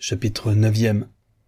Chapitre 9.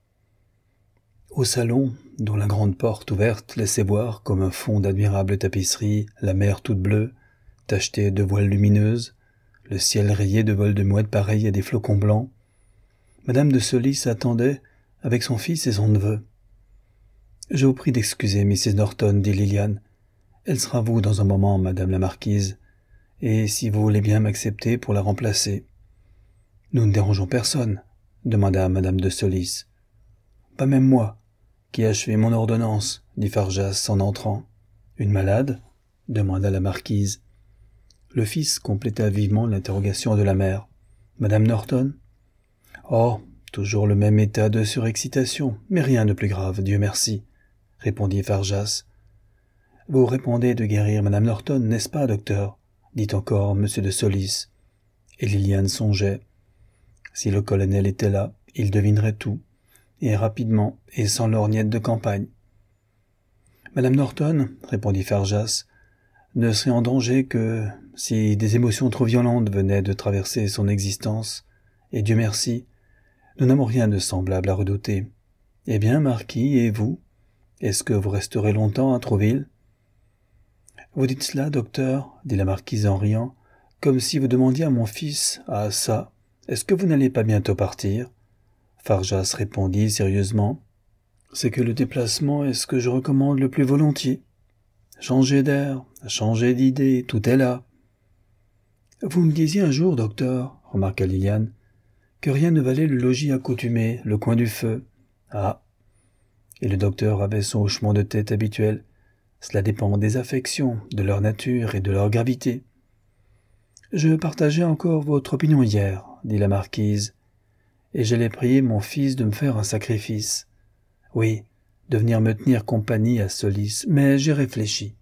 Au salon, dont la grande porte ouverte laissait voir, comme un fond d'admirable tapisserie, la mer toute bleue, tachetée de voiles lumineuses, le ciel rayé de vols de mouettes pareils à des flocons blancs, Madame de Solis attendait, avec son fils et son neveu. « Je vous prie d'excuser Mrs. Norton, dit Lilian. Elle sera vous dans un moment, Madame la Marquise, et si vous voulez bien m'accepter pour la remplacer. »« Nous ne dérangeons personne, » demanda Madame de Solis. « Pas même moi, qui ai achevé mon ordonnance, » dit Farjas en entrant. « Une malade ?» demanda la marquise. Le fils compléta vivement l'interrogation de la mère. « Madame Norton ?»« Oh, toujours le même état de surexcitation, mais rien de plus grave, Dieu merci, » répondit Farjas. « Vous répondez de guérir Madame Norton, n'est-ce pas, docteur ?» dit encore Monsieur de Solis. Et Lilian songeait. Si le colonel était là, il devinerait tout, et rapidement, et sans lorgnette de campagne. « Madame Norton, » répondit Farjas, « ne serait en danger que si des émotions trop violentes venaient de traverser son existence, et Dieu merci, nous n'avons rien de semblable à redouter. Eh bien, marquis, et vous? Est-ce que vous resterez longtemps à Trouville ?»« Vous dites cela, docteur, » dit la marquise en riant, « comme si vous demandiez à mon fils, ah ça, est-ce que vous n'allez pas bientôt partir ?» Farjas répondit sérieusement, « C'est que le déplacement est ce que je recommande le plus volontiers. Changer d'air, changer d'idée, tout est là. »« Vous me disiez un jour, docteur, » remarqua Lilian, « que rien ne valait le logis accoutumé, le coin du feu. » « Ah !» Et le docteur avait son hochement de tête habituel. « Cela dépend des affections, de leur nature et de leur gravité. »« Je partageais encore votre opinion hier, » dit la marquise, « et j'allais prier mon fils de me faire un sacrifice. Oui, de venir me tenir compagnie à Solis, mais j'ai réfléchi.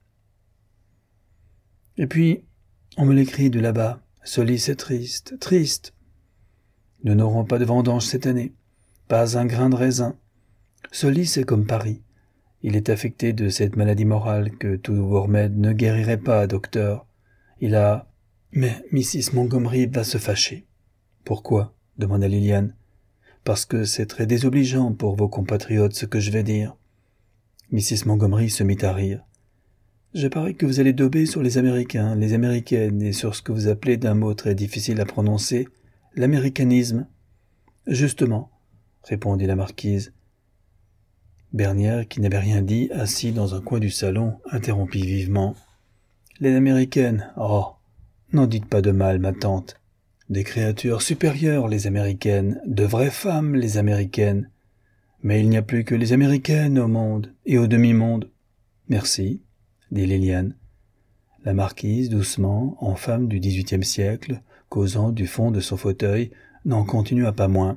Et puis, on me l'écrit de là-bas, Solis est triste, triste. Nous n'aurons pas de vendange cette année, pas un grain de raisin. Solis est comme Paris. Il est affecté de cette maladie morale que tous vos remèdes ne guériraient pas, docteur. Il a... Mais Mrs. Montgomery va se fâcher. « Pourquoi ?» demanda Lilian. « Parce que c'est très désobligeant pour vos compatriotes ce que je vais dire. » Mrs. Montgomery se mit à rire. « Je parie que vous allez dauber sur les Américains, les Américaines et sur ce que vous appelez d'un mot très difficile à prononcer, l'américanisme. »« Justement, » répondit la marquise. Bernière, qui n'avait rien dit, assis dans un coin du salon, interrompit vivement. « Les Américaines, oh, n'en dites pas de mal, ma tante. Des créatures supérieures, les Américaines, de vraies femmes, les Américaines. Mais il n'y a plus que les Américaines au monde et au demi-monde. »« Merci, » dit Lilian. La marquise, doucement, en femme du XVIIIe siècle, causant du fond de son fauteuil, n'en continua pas moins.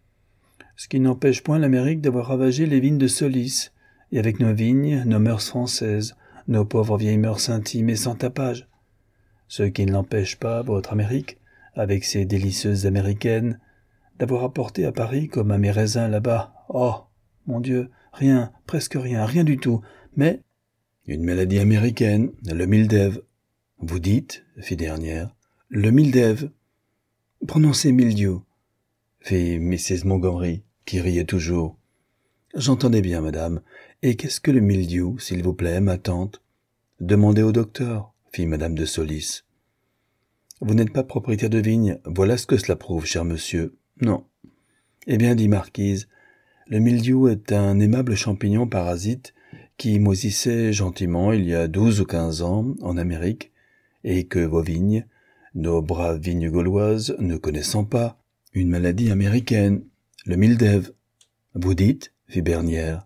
Ce qui n'empêche point l'Amérique d'avoir ravagé les vignes de Solis, et avec nos vignes, nos mœurs françaises, nos pauvres vieilles mœurs intimes et sans tapage. Ce qui ne l'empêche pas, votre Amérique, avec ses délicieuses américaines, d'avoir apporté à Paris comme à mes raisins là-bas. Oh, mon Dieu, rien, presque rien, rien du tout, mais... Une maladie américaine, le mildev. Vous dites, fit Dernière, le mildev. Prononcez mildiou, fit Mrs. Montgomery, qui riait toujours. J'entendais bien, madame. Et qu'est-ce que le mildiou, s'il vous plaît, ma tante? Demandez au docteur, fit madame de Solis. Vous n'êtes pas propriétaire de vigne, voilà ce que cela prouve, cher monsieur. Non. Eh bien, dit marquise, le mildiou est un aimable champignon parasite qui moisissait gentiment il y a 12 ou 15 ans en Amérique, et que vos vignes, nos braves vignes gauloises, ne connaissant pas, une maladie américaine, le mildev. Vous dites, fit Bernière.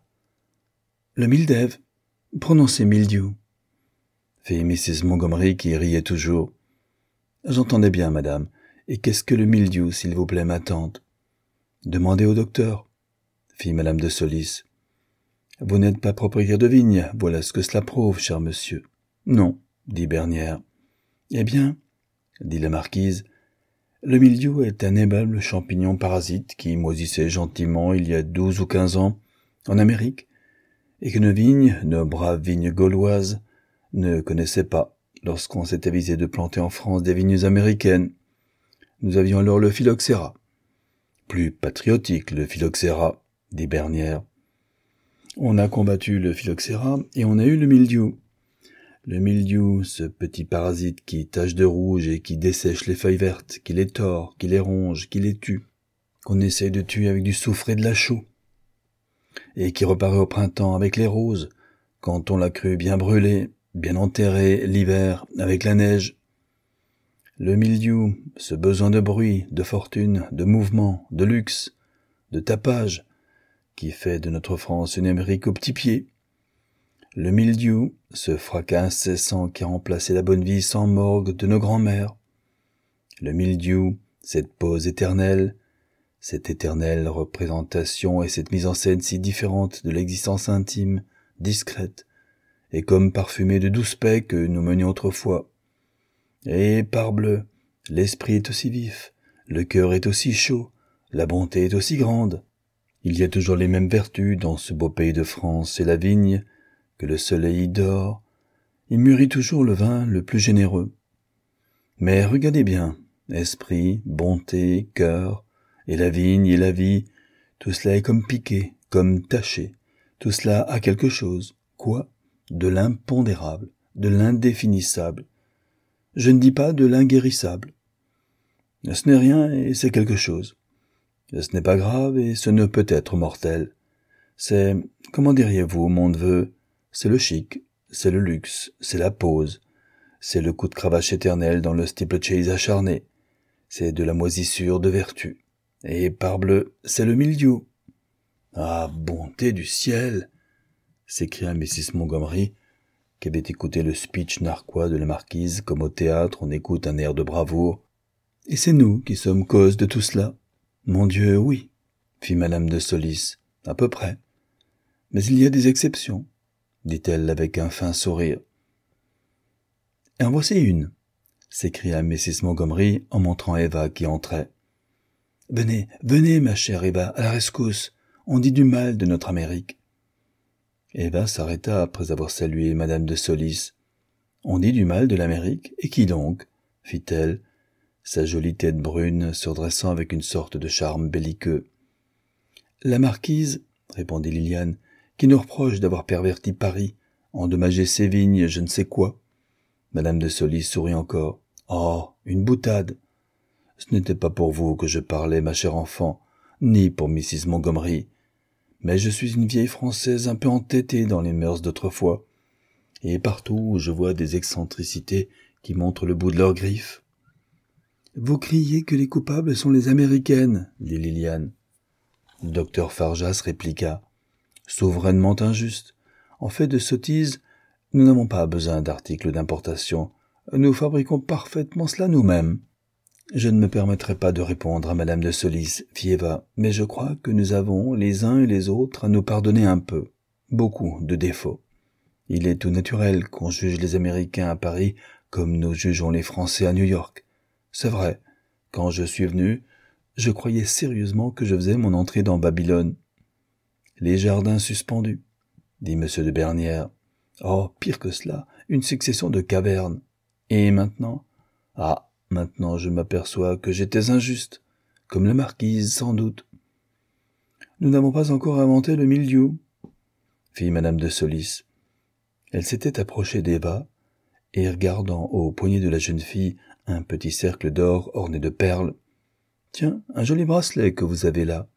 Le mildev. Prononcez mildiou, fit Mrs. Montgomery qui riait toujours. J'entendais bien, madame. Et qu'est-ce que le mildiou, s'il vous plaît, ma tante? Demandez au docteur, fit madame de Solis. Vous n'êtes pas propriétaire de vigne, voilà ce que cela prouve, cher monsieur. Non, dit Bernière. Eh bien, dit la marquise, le mildiou est un aimable champignon parasite qui moisissait gentiment il y a 12 ou 15 ans en Amérique, et que nos vignes, nos braves vignes gauloises, ne connaissaient pas lorsqu'on s'est avisé de planter en France des vignes américaines. Nous avions alors le phylloxéra. Plus patriotique, le phylloxéra, dit Bernière. On a combattu le phylloxéra et on a eu le mildiou. Le mildiou, ce petit parasite qui tache de rouge et qui dessèche les feuilles vertes, qui les tord, qui les ronge, qui les tue, qu'on essaye de tuer avec du soufre et de la chaux, et qui reparaît au printemps avec les roses, quand on l'a cru bien brûlé, bien enterré l'hiver avec la neige. Le mildiou, ce besoin de bruit, de fortune, de mouvement, de luxe, de tapage, qui fait de notre France une Amérique au petit pied. Le mildiou, ce fracas incessant qui a remplacé la bonne vie sans morgue de nos grands-mères. Le mildiou, cette pause éternelle, cette éternelle représentation et cette mise en scène si différente de l'existence intime, discrète, et comme parfumée de douce paix que nous menions autrefois. Et parbleu, l'esprit est aussi vif, le cœur est aussi chaud, la bonté est aussi grande. Il y a toujours les mêmes vertus dans ce beau pays de France et la vigne, que le soleil y dort, il mûrit toujours le vin le plus généreux. Mais regardez bien, esprit, bonté, cœur, et la vigne et la vie, tout cela est comme piqué, comme taché, tout cela a quelque chose, quoi? De l'impondérable, de l'indéfinissable. Je ne dis pas de l'inguérissable. Ce n'est rien et c'est quelque chose. Ce n'est pas grave et ce ne peut être mortel. C'est, comment diriez-vous, mon neveu, c'est le chic, c'est le luxe, c'est la pose, c'est le coup de cravache éternel dans le steeplechase acharné, c'est de la moisissure de vertu. Et parbleu, c'est le mildiou. Ah, bonté du ciel! S'écria Mrs. Montgomery, qui avait écouté le speech narquois de la marquise comme au théâtre on écoute un air de bravoure. Et c'est nous qui sommes cause de tout cela. Mon Dieu, oui, fit madame de Solis, à peu près. Mais il y a des exceptions, dit-elle avec un fin sourire. En voici une, s'écria Mrs. Montgomery en montrant Eva qui entrait. Venez, venez, ma chère Eva, à la rescousse, on dit du mal de notre Amérique. Eva s'arrêta après avoir salué madame de Solis. On dit du mal de l'Amérique, et qui donc? Fit-elle, sa jolie tête brune se redressant avec une sorte de charme belliqueux. La marquise, répondit Liliane, qui nous reproche d'avoir perverti Paris, endommagé ses vignes, je ne sais quoi. Madame de Solis sourit encore. Oh, une boutade. Ce n'était pas pour vous que je parlais, ma chère enfant, ni pour Mrs. Montgomery. Mais je suis une vieille Française un peu entêtée dans les mœurs d'autrefois, et partout où je vois des excentricités qui montrent le bout de leurs griffes. Vous criez que les coupables sont les Américaines, dit Liliane. Le docteur Farjas répliqua. Souverainement injuste. En fait de sottise, nous n'avons pas besoin d'articles d'importation. Nous fabriquons parfaitement cela nous-mêmes. Je ne me permettrai pas de répondre à madame de Solis, fit Eva, mais je crois que nous avons, les uns et les autres, à nous pardonner un peu, beaucoup de défauts. Il est tout naturel qu'on juge les Américains à Paris comme nous jugeons les Français à New York. C'est vrai, quand je suis venu, je croyais sérieusement que je faisais mon entrée dans Babylone. Les jardins suspendus, dit M. de Bernière. Oh, pire que cela, une succession de cavernes. Et maintenant? Ah, maintenant je m'aperçois que j'étais injuste, comme la marquise sans doute. Nous n'avons pas encore inventé le mildiou, fit madame de Solis. Elle s'était approchée d'Eva, et regardant au poignet de la jeune fille un petit cercle d'or orné de perles. Tiens, un joli bracelet que vous avez là.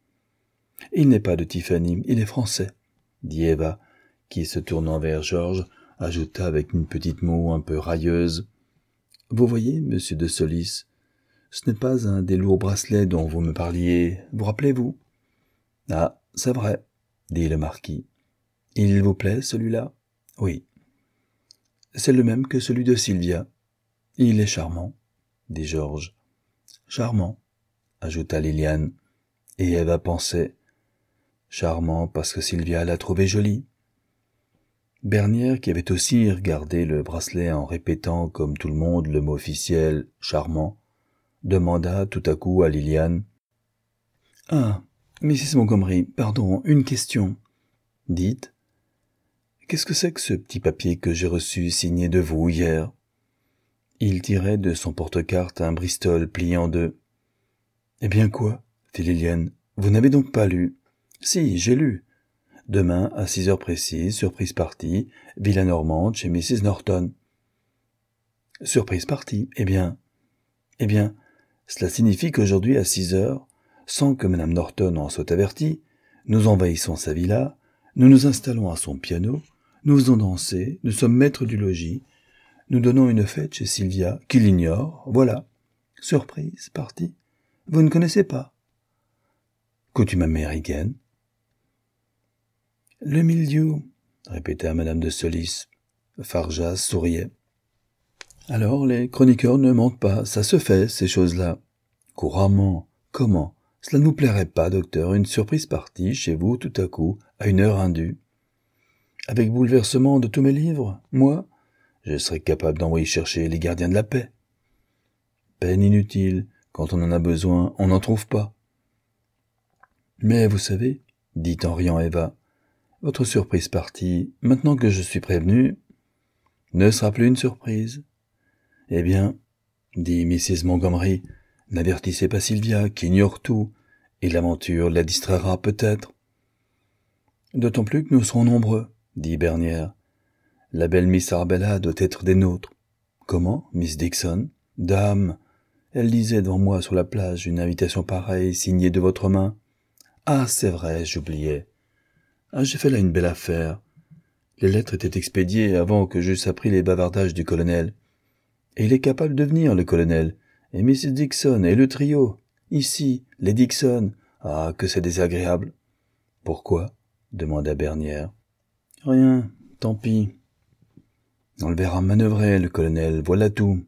Il n'est pas de Tiffany, il est français, dit Eva, qui, se tournant vers Georges, ajouta avec une petite moue un peu railleuse. Vous voyez, monsieur de Solis, ce n'est pas un des lourds bracelets dont vous me parliez, vous rappelez-vous? Ah, c'est vrai, dit le marquis. Il vous plaît, celui-là? Oui. C'est le même que celui de Sylvia. Il est charmant, dit Georges. Charmant, ajouta Liliane, et Eva pensait. Charmant parce que Sylvia l'a trouvé joli. Bernière, qui avait aussi regardé le bracelet en répétant comme tout le monde le mot officiel « charmant », demanda tout à coup à Liliane. « Ah, Mrs. Montgomery, pardon, une question. Dites, qu'est-ce que c'est que ce petit papier que j'ai reçu signé de vous hier ?» Il tirait de son porte-carte un Bristol plié en deux. « Eh bien quoi ?» fit Liliane. Vous n'avez donc pas lu? Si, j'ai lu. Demain, à 6 heures précises, surprise partie, Villa Normande chez Mrs. Norton. Surprise partie, eh bien, cela signifie qu'aujourd'hui à 6 heures, sans que Madame Norton en soit avertie, nous envahissons sa villa, nous nous installons à son piano, nous faisons danser, nous sommes maîtres du logis, nous donnons une fête chez Sylvia, qui l'ignore, voilà. Surprise, partie. Vous ne connaissez pas. Coutume américaine. Le milieu, répéta Madame de Solis. Farjas souriait. Alors, les chroniqueurs ne mentent pas, ça se fait, ces choses-là. Couramment. Comment? Cela ne vous plairait pas, docteur, une surprise partie, chez vous, tout à coup, à une heure indue? Avec bouleversement de tous mes livres, moi, je serais capable d'envoyer chercher les gardiens de la paix. Peine inutile, quand on en a besoin, on n'en trouve pas. Mais vous savez, dit en riant Eva, votre surprise partie, maintenant que je suis prévenu, ne sera plus une surprise. Eh bien, dit Mrs. Montgomery, n'avertissez pas Sylvia, qui ignore tout, et l'aventure la distraira peut-être. D'autant plus que nous serons nombreux, dit Bernière. La belle Miss Arbella doit être des nôtres. Comment, Miss Dixon? Dame, elle lisait devant moi sur la plage une invitation pareille, signée de votre main. Ah, c'est vrai, j'oubliais. Ah, j'ai fait là une belle affaire. Les lettres étaient expédiées avant que j'eusse appris les bavardages du colonel. Et il est capable de venir, le colonel. Et Mrs. Dixon et le trio. Ici, les Dixon. Ah, que c'est désagréable. Pourquoi? Demanda Bernière. Rien, tant pis. On le verra manœuvrer, le colonel, voilà tout.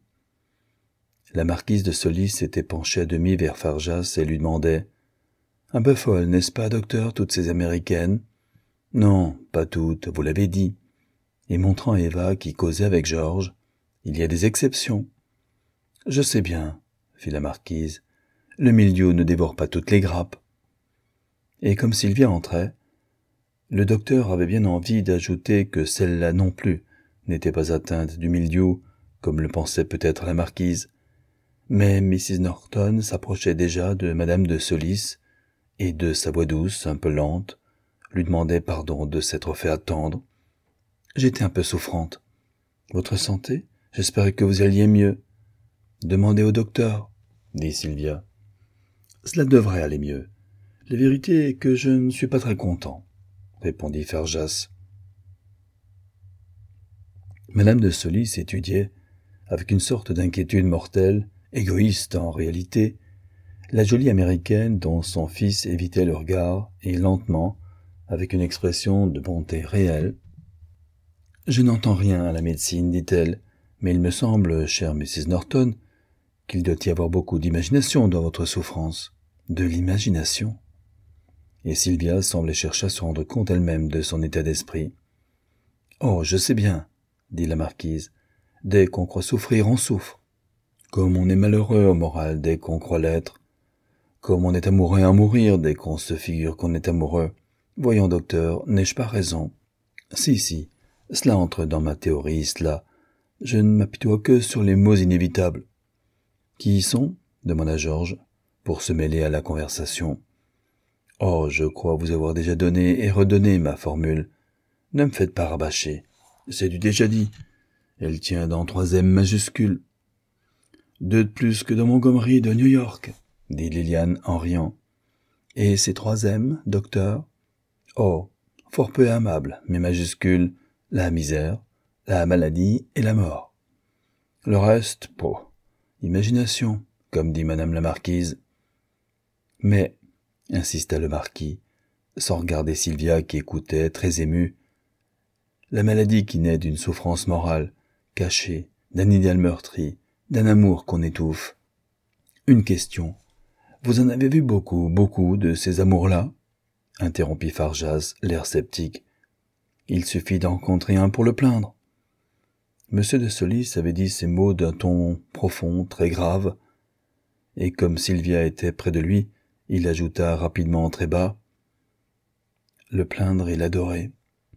La marquise de Solis s'était penchée à demi vers Farjas et lui demandait « Un peu folle, n'est-ce pas, docteur, toutes ces Américaines ?»« Non, pas toutes, vous l'avez dit. » Et montrant Eva qui causait avec Georges, « Il y a des exceptions. »« Je sais bien, » fit la marquise. « Le milieu ne dévore pas toutes les grappes. » Et comme Sylvia entrait, le docteur avait bien envie d'ajouter que celle-là non plus n'était pas atteinte du milieu, comme le pensait peut-être la marquise. Mais Mrs. Norton s'approchait déjà de Madame de Solis et de sa voix douce, un peu lente, lui demandait pardon de s'être fait attendre. « J'étais un peu souffrante. Votre santé? J'espérais que vous alliez mieux. »« Demandez au docteur, » dit Sylvia. « Cela devrait aller mieux. La vérité est que je ne suis pas très content, » répondit Farjas. Madame de Solis étudiait, avec une sorte d'inquiétude mortelle, égoïste en réalité, la jolie américaine dont son fils évitait le regard et lentement, avec une expression de bonté réelle. « Je n'entends rien à la médecine, dit-elle, mais il me semble, chère Mrs. Norton, qu'il doit y avoir beaucoup d'imagination dans votre souffrance. De l'imagination. » Et Sylvia semblait chercher à se rendre compte elle-même de son état d'esprit. « Oh, je sais bien, » dit la marquise. « Dès qu'on croit souffrir, on souffre. Comme on est malheureux au moral dès qu'on croit l'être. Comme on est amoureux à mourir dès qu'on se figure qu'on est amoureux. Voyons, docteur, n'ai-je pas raison? Si, cela entre dans ma théorie, cela. Je ne m'apitoie que sur les mots inévitables. Qui y sont? Demanda Georges, pour se mêler à la conversation. Oh, je crois vous avoir déjà donné et redonné ma formule. Ne me faites pas rabâcher. C'est du déjà dit. Elle tient dans 3 M majuscules. 2 de plus que dans Montgomery de New York, dit Liliane en riant. Et ces 3 M, docteur? Oh, fort peu aimable, mais majuscules, la misère, la maladie et la mort. Le reste, imagination, comme dit madame la marquise. Mais, insista le marquis, sans regarder Sylvia qui écoutait, très émue, la maladie qui naît d'une souffrance morale, cachée, d'un idéal meurtri, d'un amour qu'on étouffe. Une question. Vous en avez vu beaucoup de ces amours-là? Interrompit Farjas, l'air sceptique. Il suffit d'en rencontrer un pour le plaindre. Monsieur de Solis avait dit ces mots d'un ton profond, très grave, et comme Sylvia était près de lui, il ajouta rapidement très bas. Le plaindre et l'adorer.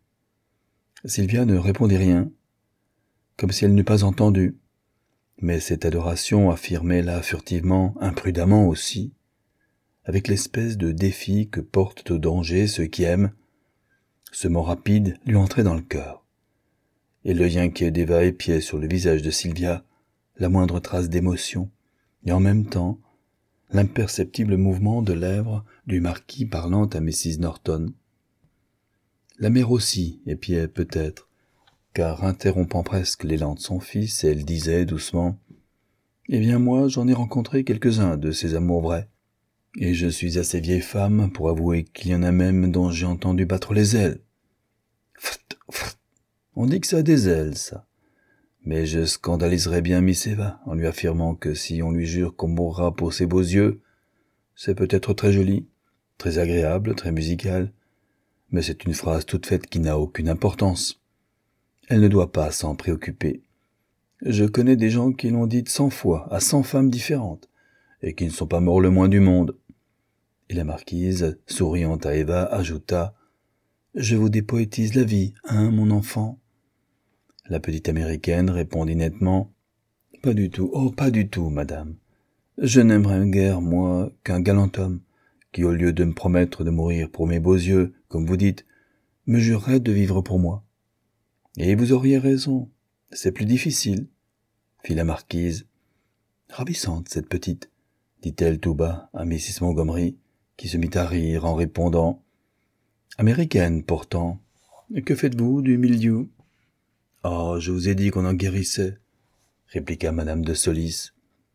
Sylvia ne répondit rien, comme si elle n'eût pas entendu, mais cette adoration affirmait là furtivement, imprudemment aussi, avec l'espèce de défi que portent au danger ceux qui aiment. Ce mot rapide lui entrait dans le cœur. Et l'œil inquiet d'Eva épiait sur le visage de Sylvia la moindre trace d'émotion, et en même temps l'imperceptible mouvement de lèvres du marquis parlant à Mrs. Norton. La mère aussi épiait peut-être, car interrompant presque l'élan de son fils, elle disait doucement « Eh bien moi, j'en ai rencontré quelques-uns de ces amours vrais, et je suis assez vieille femme pour avouer qu'il y en a même dont j'ai entendu battre les ailes. Pft, pft. On dit que ça a des ailes, ça. Mais je scandaliserais bien Miss Eva en lui affirmant que si on lui jure qu'on mourra pour ses beaux yeux, c'est peut-être très joli, très agréable, très musical, mais c'est une phrase toute faite qui n'a aucune importance. Elle ne doit pas s'en préoccuper. Je connais des gens qui l'ont dite 100 fois à 100 femmes différentes, et qui ne sont pas morts le moins du monde. Et la marquise, souriant à Eva, ajouta « Je vous dépoétise la vie, hein, mon enfant ?» La petite américaine répondit nettement « Pas du tout, oh, pas du tout, madame. Je n'aimerais guère, moi, qu'un galant homme, qui, au lieu de me promettre de mourir pour mes beaux yeux, comme vous dites, me jurerait de vivre pour moi. » Et vous auriez raison, c'est plus difficile, fit la marquise. Ravissante, cette petite, dit-elle tout bas à Mrs. Montgomery, qui se mit à rire en répondant. Américaine, pourtant. Que faites-vous du milieu? Oh, je vous ai dit qu'on en guérissait, répliqua madame de Solis.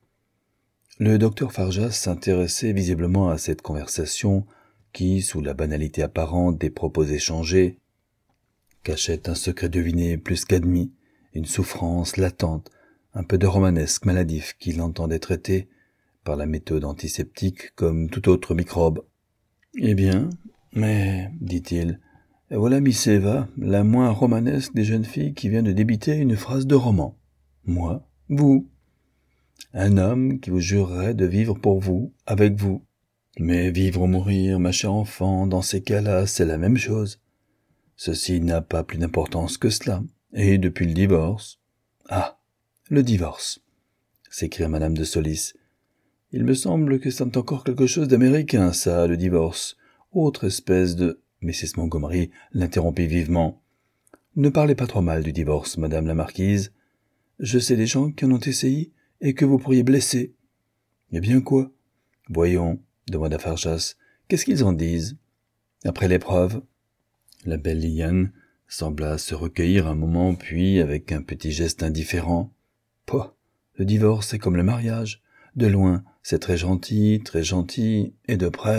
Le docteur Farjas s'intéressait visiblement à cette conversation qui, sous la banalité apparente des propos échangés, cachait un secret deviné plus qu'admis, une souffrance latente, un peu de romanesque maladif qu'il entendait traiter, par la méthode antiseptique, comme tout autre microbe. « Eh bien, mais, dit-il, voilà Miss Eva, la moins romanesque des jeunes filles qui vient de débiter une phrase de roman. Moi, vous. Un homme qui vous jurerait de vivre pour vous, avec vous. Mais vivre ou mourir, ma chère enfant, dans ces cas-là, c'est la même chose. Ceci n'a pas plus d'importance que cela. Et depuis le divorce... » « Ah, le divorce !» s'écria madame de Solis. « Il me semble que c'est encore quelque chose d'américain, ça, le divorce. Autre espèce de... » Mrs. Montgomery l'interrompit vivement. « Ne parlez pas trop mal du divorce, madame la marquise. Je sais des gens qui en ont essayé et que vous pourriez blesser. »« Eh bien quoi ?»« Voyons, demanda Farjas, qu'est-ce qu'ils en disent ?»« Après l'épreuve ?» La belle Liliane sembla se recueillir un moment, puis, avec un petit geste indifférent, « Pouah, le divorce est comme le mariage. De loin, c'est très gentil, et de près... »«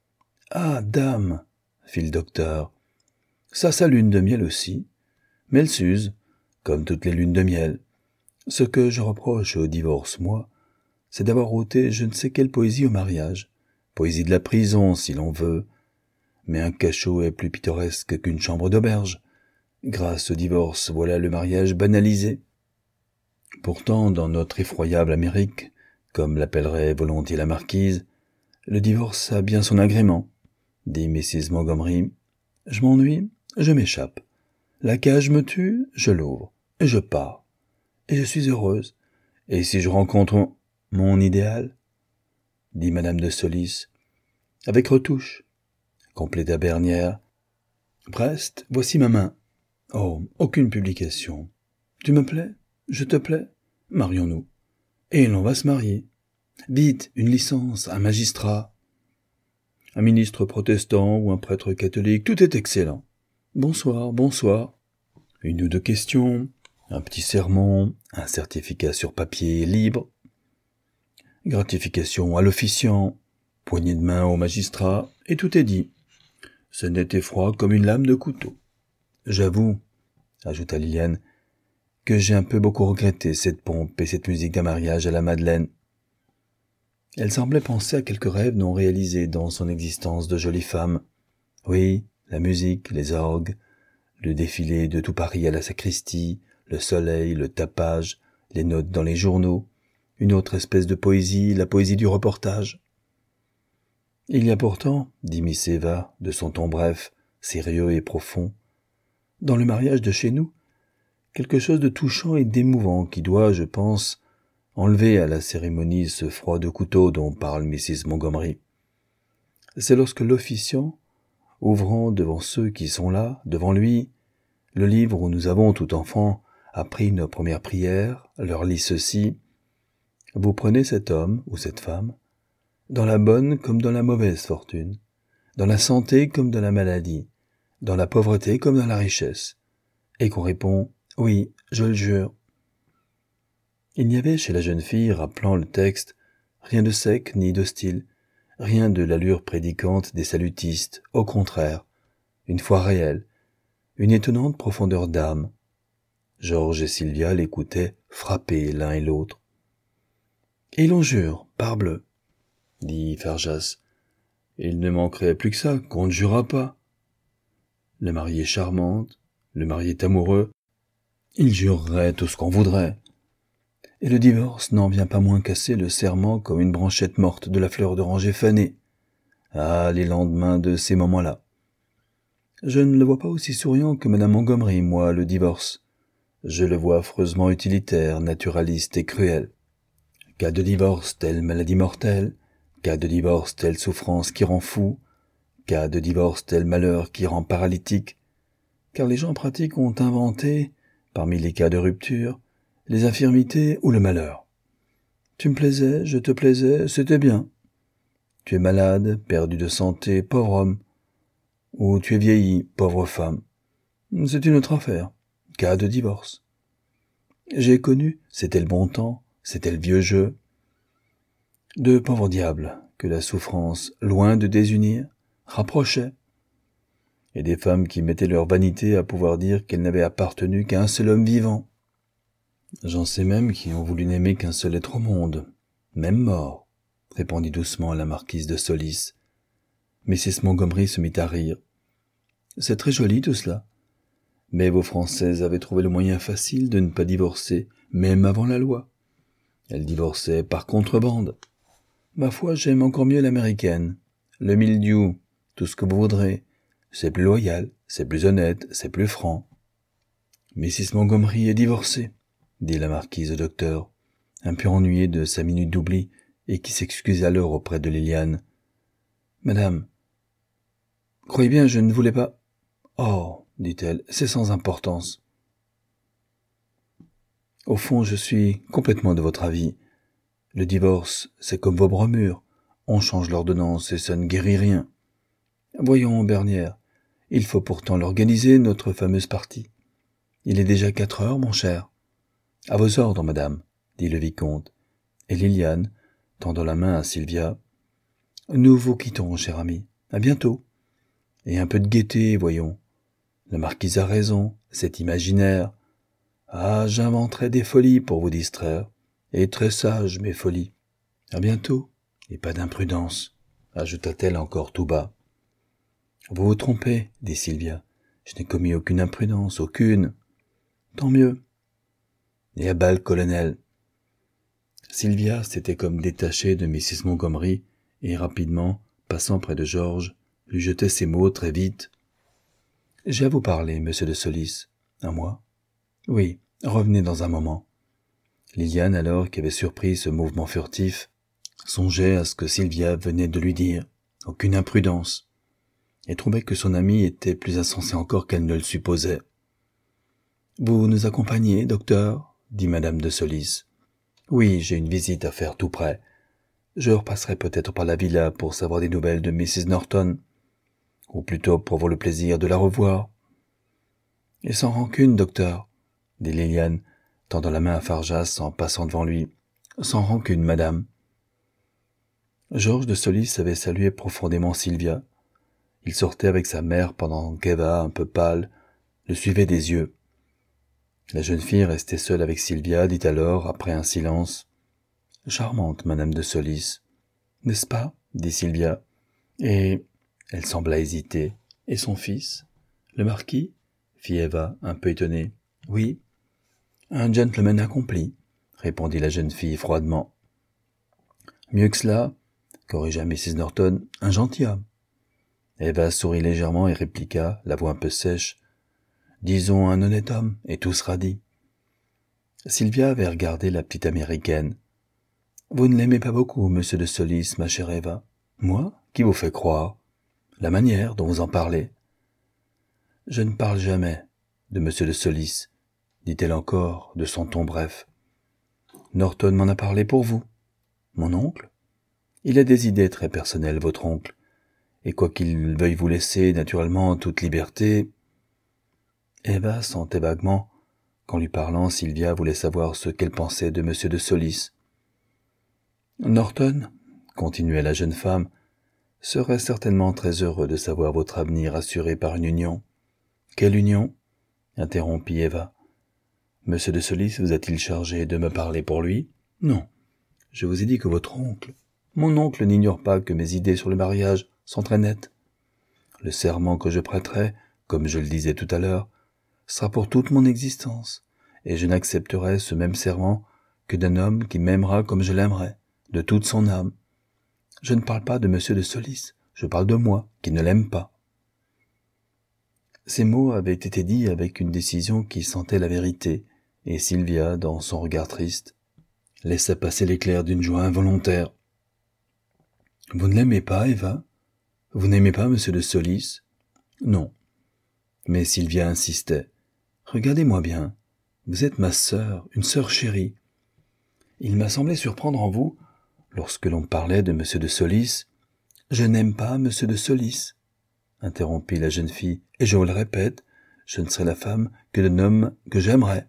Ah, dame !» fit le docteur. « Ça, sa lune de miel aussi. Mais elle s'use, comme toutes les lunes de miel. Ce que je reproche au divorce, moi, c'est d'avoir ôté je ne sais quelle poésie au mariage. Poésie de la prison, si l'on veut. Mais un cachot est plus pittoresque qu'une chambre d'auberge. Grâce au divorce, voilà le mariage banalisé. Pourtant, dans notre effroyable Amérique, comme l'appellerait volontiers la marquise, le divorce a bien son agrément, dit Mrs. Montgomery. Je m'ennuie, je m'échappe. La cage me tue, je l'ouvre, et je pars. Et je suis heureuse. Et si je rencontre mon idéal, dit madame de Solis, avec retouche, compléta Bernière. Brest, voici ma main. Oh, aucune publication. Tu me plais? Je te plais? Marions-nous. Et l'on va se marier. Vite, une licence, un magistrat. Un ministre protestant ou un prêtre catholique, tout est excellent. Bonsoir, bonsoir. Une ou deux questions, un petit sermon, un certificat sur papier libre. Gratification à l'officiant, poignée de main au magistrat, et tout est dit. Ce n'était froid comme une lame de couteau. J'avoue, ajouta Liliane, que j'ai un peu beaucoup regretté cette pompe et cette musique d'un mariage à la Madeleine. Elle semblait penser à quelques rêves non réalisés dans son existence de jolie femme. Oui, la musique, les orgues, le défilé de tout Paris à la sacristie, le soleil, le tapage, les notes dans les journaux, une autre espèce de poésie, la poésie du reportage. Il y a pourtant, dit Miss Eva, de son ton bref, sérieux et profond, dans le mariage de chez nous, quelque chose de touchant et d'émouvant qui doit, je pense, enlever à la cérémonie ce froid de couteau dont parle Mrs. Montgomery. c'est lorsque l'officiant, ouvrant devant ceux qui sont là, devant lui, le livre où nous avons tout enfant appris nos premières prières, leur lit ceci: vous prenez cet homme ou cette femme, dans la bonne comme dans la mauvaise fortune, dans la santé comme dans la maladie, dans la pauvreté comme dans la richesse, et qu'on répond « oui, je le jure ». Il n'y avait chez la jeune fille, rappelant le texte, rien de sec ni d'hostile, rien de l'allure prédicante des salutistes, au contraire, une foi réelle, une étonnante profondeur d'âme. Georges et Sylvia l'écoutaient, frappés l'un et l'autre. « Et l'on jure, parbleu !» dit Farjas. « Il ne manquerait plus que ça, qu'on ne jurera pas. Le mari est charmante, le mari est amoureux, il jurerait tout ce qu'on voudrait. Et le divorce n'en vient pas moins casser le serment comme une branchette morte de la fleur d'oranger fanée. Ah, les lendemains de ces moments-là. Je ne le vois pas aussi souriant que Madame Montgomery, moi, le divorce. Je le vois affreusement utilitaire, naturaliste et cruel. Cas de divorce, telle maladie mortelle. Cas de divorce, telle souffrance qui rend fou. Cas de divorce, tel malheur qui rend paralytique. Car les gens pratiques ont inventé, parmi les cas de rupture, les infirmités ou le malheur. Tu me plaisais, je te plaisais, c'était bien. Tu es malade, perdu de santé, pauvre homme. Ou tu es vieilli, pauvre femme. C'est une autre affaire. Cas de divorce. J'ai connu, c'était le bon temps, c'était le vieux jeu. De pauvres diables que la souffrance, loin de désunir, rapprochait. Et des femmes qui mettaient leur vanité à pouvoir dire qu'elles n'avaient appartenu qu'à un seul homme vivant. J'en sais même qui ont voulu n'aimer qu'un seul être au monde, même mort, répondit doucement la marquise de Solis. Mrs. Montgomery se mit à rire. C'est très joli tout cela. Mais vos Françaises avaient trouvé le moyen facile de ne pas divorcer, même avant la loi. Elles divorçaient par contrebande. Ma foi, j'aime encore mieux l'américaine. Le mildiou, tout ce que vous voudrez. C'est plus loyal, c'est plus honnête, c'est plus franc. Mrs. Montgomery est divorcée, dit la marquise au docteur, un peu ennuyée de sa minute d'oubli, et qui s'excusa alors auprès de Liliane. Madame, croyez bien, je ne voulais pas... Oh, dit-elle, c'est sans importance. Au fond, je suis complètement de votre avis. Le divorce, c'est comme vos bromures. On change l'ordonnance et ça ne guérit rien. Voyons, Bernière, il faut pourtant l'organiser, notre fameuse partie. Il est déjà 4 heures, mon cher. À vos ordres, madame, dit le vicomte. Et Liliane, tendant la main à Sylvia. Nous vous quittons, cher ami. À bientôt. Et un peu de gaieté, voyons. La marquise a raison, c'est imaginaire. Ah, j'inventerai des folies pour vous distraire. Et très sages, mes folies. À bientôt. Et pas d'imprudence, ajouta-t-elle encore tout bas. Vous vous trompez, dit Sylvia. Je n'ai commis aucune imprudence, aucune. Tant mieux. Et à bas le colonel. Sylvia s'était comme détachée de Mrs. Montgomery et rapidement, passant près de Georges, lui jetait ces mots très vite. « J'ai à vous parler, monsieur de Solis. »« À moi ?»« Oui, revenez dans un moment. » Liliane, alors qui avait surpris ce mouvement furtif, songeait à ce que Sylvia venait de lui dire. Aucune imprudence. Et trouvait que son amie était plus insensée encore qu'elle ne le supposait. « Vous nous accompagnez, docteur ?» dit madame de Solis. « Oui, j'ai une visite à faire tout près. Je repasserai peut-être par la villa pour savoir des nouvelles de Mrs. Norton, ou plutôt pour avoir le plaisir de la revoir. »« Et sans rancune, docteur, » dit Liliane, tendant la main à Farjas en passant devant lui. « Sans rancune, madame. » Georges de Solis avait salué profondément Sylvia. Il sortait avec sa mère pendant qu'Eva, un peu pâle, le suivait des yeux. La jeune fille, restée seule avec Sylvia, dit alors, après un silence, « Charmante, madame de Solis. »« N'est-ce pas ?» dit Sylvia. Et elle sembla hésiter. « Et son fils ? Le marquis ?» fit Eva, un peu étonnée. « Oui. »« Un gentleman accompli, » répondit la jeune fille froidement. « Mieux que cela, » corrigea Mrs. Norton, « un gentilhomme. » Eva sourit légèrement et répliqua, la voix un peu sèche, « Disons un honnête homme, et tout sera dit. » Sylvia avait regardé la petite américaine. « Vous ne l'aimez pas beaucoup, monsieur de Solis, ma chère Eva. Moi? Qui vous fait croire? La manière dont vous en parlez. Je ne parle jamais de M. de Solis, dit-elle encore de son ton bref. Norton m'en a parlé pour vous. Mon oncle? Il a des idées très personnelles, votre oncle, et quoiqu'il veuille vous laisser naturellement toute liberté... Eva sentait vaguement qu'en lui parlant, Sylvia voulait savoir ce qu'elle pensait de M. de Solis. Norton, continuait la jeune femme, serait certainement très heureux de savoir votre avenir assuré par une union. Quelle union? Interrompit Eva. M. de Solis vous a-t-il chargé de me parler pour lui? Non. Je vous ai dit que votre oncle... Mon oncle n'ignore pas que mes idées sur le mariage sont très nettes. Le serment que je prêterai, comme je le disais tout à l'heure, sera pour toute mon existence, et je n'accepterai ce même serment que d'un homme qui m'aimera comme je l'aimerai, de toute son âme. Je ne parle pas de M. de Solis, je parle de moi, qui ne l'aime pas. Ces mots avaient été dits avec une décision qui sentait la vérité, et Sylvia, dans son regard triste, laissa passer l'éclair d'une joie involontaire. « Vous ne l'aimez pas, Eva? Vous n'aimez pas M. de Solis? »« Non. » Mais Sylvia insistait. « Regardez-moi bien. Vous êtes ma sœur, une sœur chérie. Il m'a semblé surprendre en vous, lorsque l'on parlait de M. de Solis. Je n'aime pas M. de Solis, interrompit la jeune fille, et je vous le répète, je ne serai la femme que d'un homme que j'aimerais.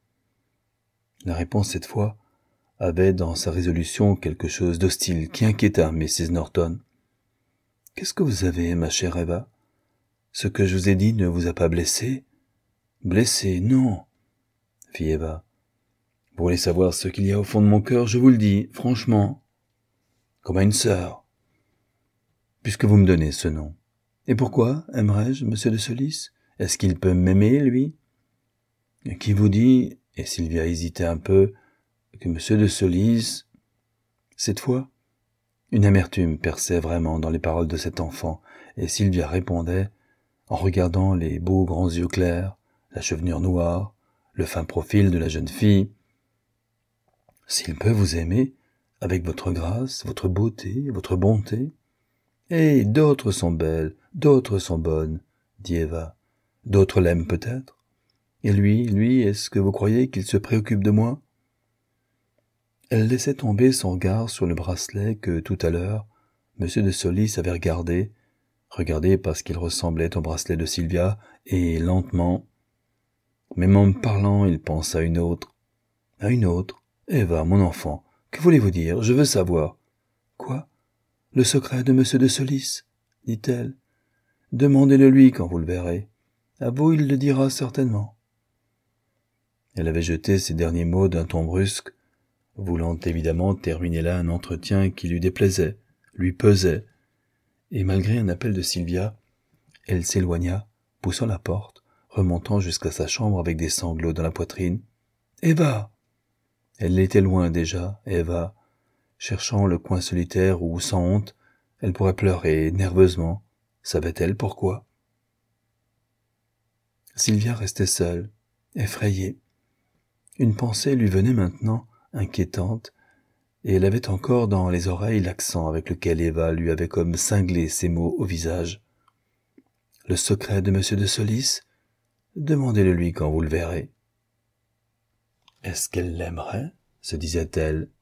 La réponse cette fois avait dans sa résolution quelque chose d'hostile qui inquiéta Mrs. Norton. « Qu'est-ce que vous avez, ma chère Eva? Ce que je vous ai dit ne vous a pas blessé? »« Blessé, non, » fit Eva. « Vous voulez savoir ce qu'il y a au fond de mon cœur, je vous le dis, franchement, comme à une sœur, puisque vous me donnez ce nom. Et pourquoi aimerais-je M. de Solis? Est-ce qu'il peut m'aimer, lui? Et qui vous dit, et Sylvia hésitait un peu, que M. de Solis... » Cette fois, une amertume perçait vraiment dans les paroles de cet enfant, et Sylvia répondait, en regardant les beaux grands yeux clairs, la chevelure noire, le fin profil de la jeune fille. « S'il peut vous aimer, avec votre grâce, votre beauté, votre bonté... »« Eh, d'autres sont belles, d'autres sont bonnes, » dit Eva. « D'autres l'aiment peut-être. Et lui, est-ce que vous croyez qu'il se préoccupe de moi ?» Elle laissait tomber son regard sur le bracelet que, tout à l'heure, M. de Solis avait regardé parce qu'il ressemblait au bracelet de Sylvia, et lentement, même en me parlant, il pense à une autre. À une autre? Eva, mon enfant, que voulez-vous dire? Je veux savoir. Quoi? Le secret de M. de Solis, dit-elle. Demandez-le lui quand vous le verrez. À vous, il le dira certainement. Elle avait jeté ces derniers mots d'un ton brusque, voulant évidemment terminer là un entretien qui lui déplaisait, lui pesait, et malgré un appel de Sylvia, elle s'éloigna, poussant la porte, remontant jusqu'à sa chambre avec des sanglots dans la poitrine. « Eva !» Elle était loin déjà, Eva, cherchant le coin solitaire où, sans honte, elle pourrait pleurer nerveusement. Savait-elle pourquoi? Sylvia restait seule, effrayée. Une pensée lui venait maintenant, inquiétante, et elle avait encore dans les oreilles l'accent avec lequel Eva lui avait comme cinglé ces mots au visage. « Le secret de M. de Solis? Demandez-le lui quand vous le verrez. » Est-ce qu'elle l'aimerait? Se disait-elle.